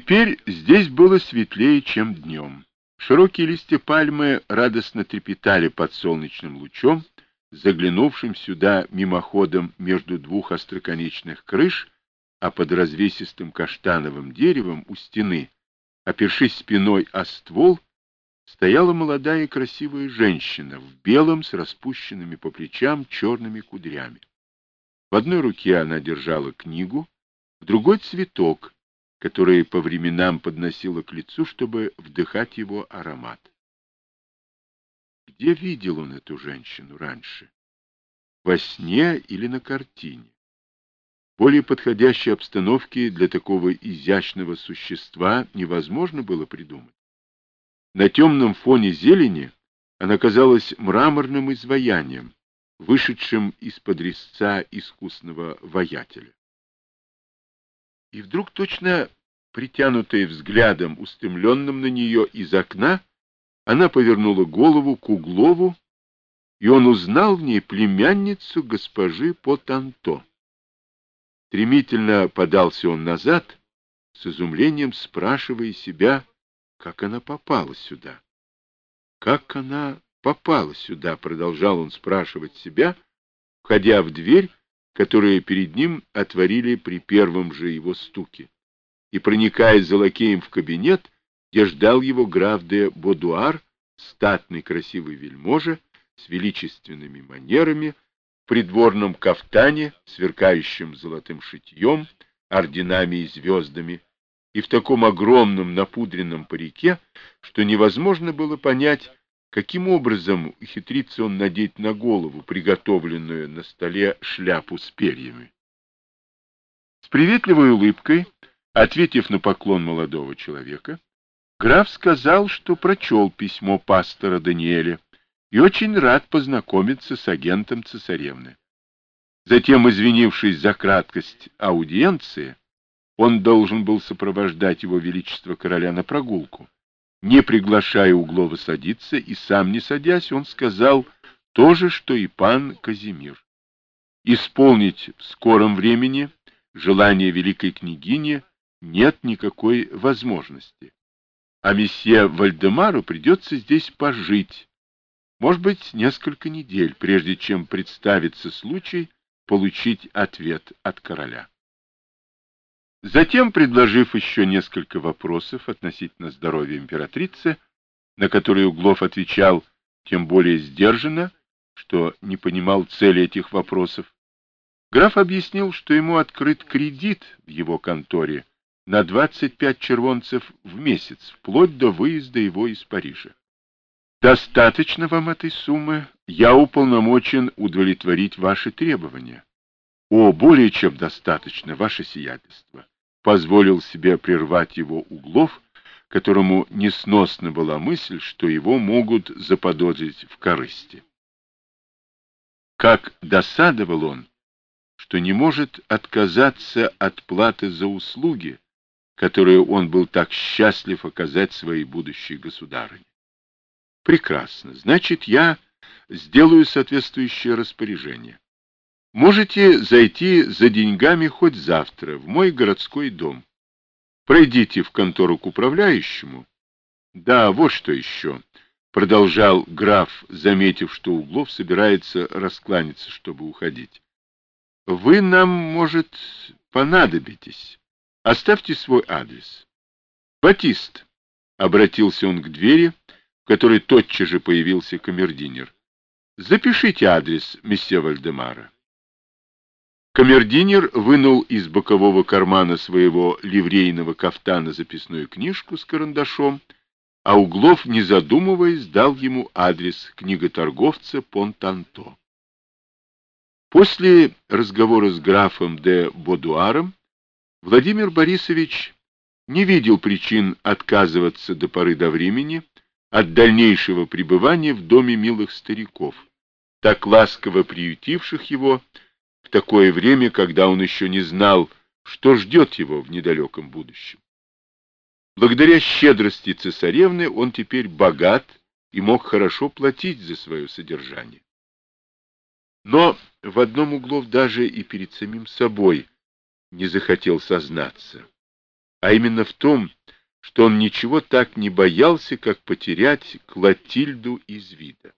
Теперь здесь было светлее, чем днем. Широкие листья пальмы радостно трепетали под солнечным лучом, заглянувшим сюда мимоходом между двух остроконечных крыш, а под развесистым каштановым деревом у стены, опершись спиной о ствол, стояла молодая и красивая женщина в белом с распущенными по плечам черными кудрями. В одной руке она держала книгу, в другой — цветок, который по временам подносила к лицу, чтобы вдыхать его аромат. Где видел он эту женщину раньше? Во сне или на картине? Более подходящей обстановки для такого изящного существа невозможно было придумать. На темном фоне зелени она казалась мраморным изваянием, вышедшим из-под резца искусного ваятеля. И вдруг, точно притянутая взглядом, устремленным на нее из окна, она повернула голову к Углову, и он узнал в ней племянницу госпожи Потанто. Стремительно подался он назад, с изумлением спрашивая себя, как она попала сюда. Как она попала сюда, продолжал он спрашивать себя, входя в дверь, которую перед ним отворили при первом же его стуке, и проникая за лакеем в кабинет, где ждал его граф де Бодуар, статный красивый вельможа, с величественными манерами, в придворном кафтане, сверкающем золотым шитьем, орденами и звездами, и в таком огромном напудренном парике, что невозможно было понять, каким образом ухитрится он надеть на голову приготовленную на столе шляпу с перьями. С приветливой улыбкой, ответив на поклон молодого человека, граф сказал, что прочел письмо пастора Даниэля и очень рад познакомиться с агентом цесаревны. Затем, извинившись за краткость аудиенции, он должен был сопровождать его величество короля на прогулку. Не приглашая Углова садиться и сам не садясь, он сказал то же, что и пан Казимир. Исполнить в скором времени желание великой княгини нет никакой возможности, а месье Вальдемару придется здесь пожить, может быть, несколько недель, прежде чем представится случай получить ответ от короля. Затем, предложив еще несколько вопросов относительно здоровья императрицы, на которые Углов отвечал тем более сдержанно, что не понимал цели этих вопросов, граф объяснил, что ему открыт кредит в его конторе на 25 червонцев в месяц, вплоть до выезда его из Парижа. «Достаточно вам этой суммы? Я уполномочен удовлетворить ваши требования». «О, более чем достаточно, ваше сиятельство», — позволил себе прервать его Углов, которому несносно была мысль, что его могут заподозрить в корысти. Как досадовал он, что не может отказаться от платы за услуги, которую он был так счастлив оказать своей будущей государыне. Прекрасно, значит, я сделаю соответствующее распоряжение. Можете зайти за деньгами хоть завтра в мой городской дом. Пройдите в контору к управляющему. Да, вот что еще, продолжал граф, заметив, что Углов собирается раскланяться, чтобы уходить. Вы нам, может, понадобитесь. Оставьте свой адрес. Батист, обратился он к двери, в которой тотчас же появился камердинер. Запишите адрес месье Вальдемара. Камердинер вынул из бокового кармана своего ливрейного кафтана записную книжку с карандашом, а Углов, не задумываясь, дал ему адрес книготорговца Понтанто. После разговора с графом де Бодуаром Владимир Борисович не видел причин отказываться до поры до времени от дальнейшего пребывания в доме милых стариков, так ласково приютивших его в такое время, когда он еще не знал, что ждет его в недалеком будущем. Благодаря щедрости цесаревны он теперь богат и мог хорошо платить за свое содержание. Но в одном Углов даже и перед самим собой не захотел сознаться, а именно в том, что он ничего так не боялся, как потерять Клотильду из вида.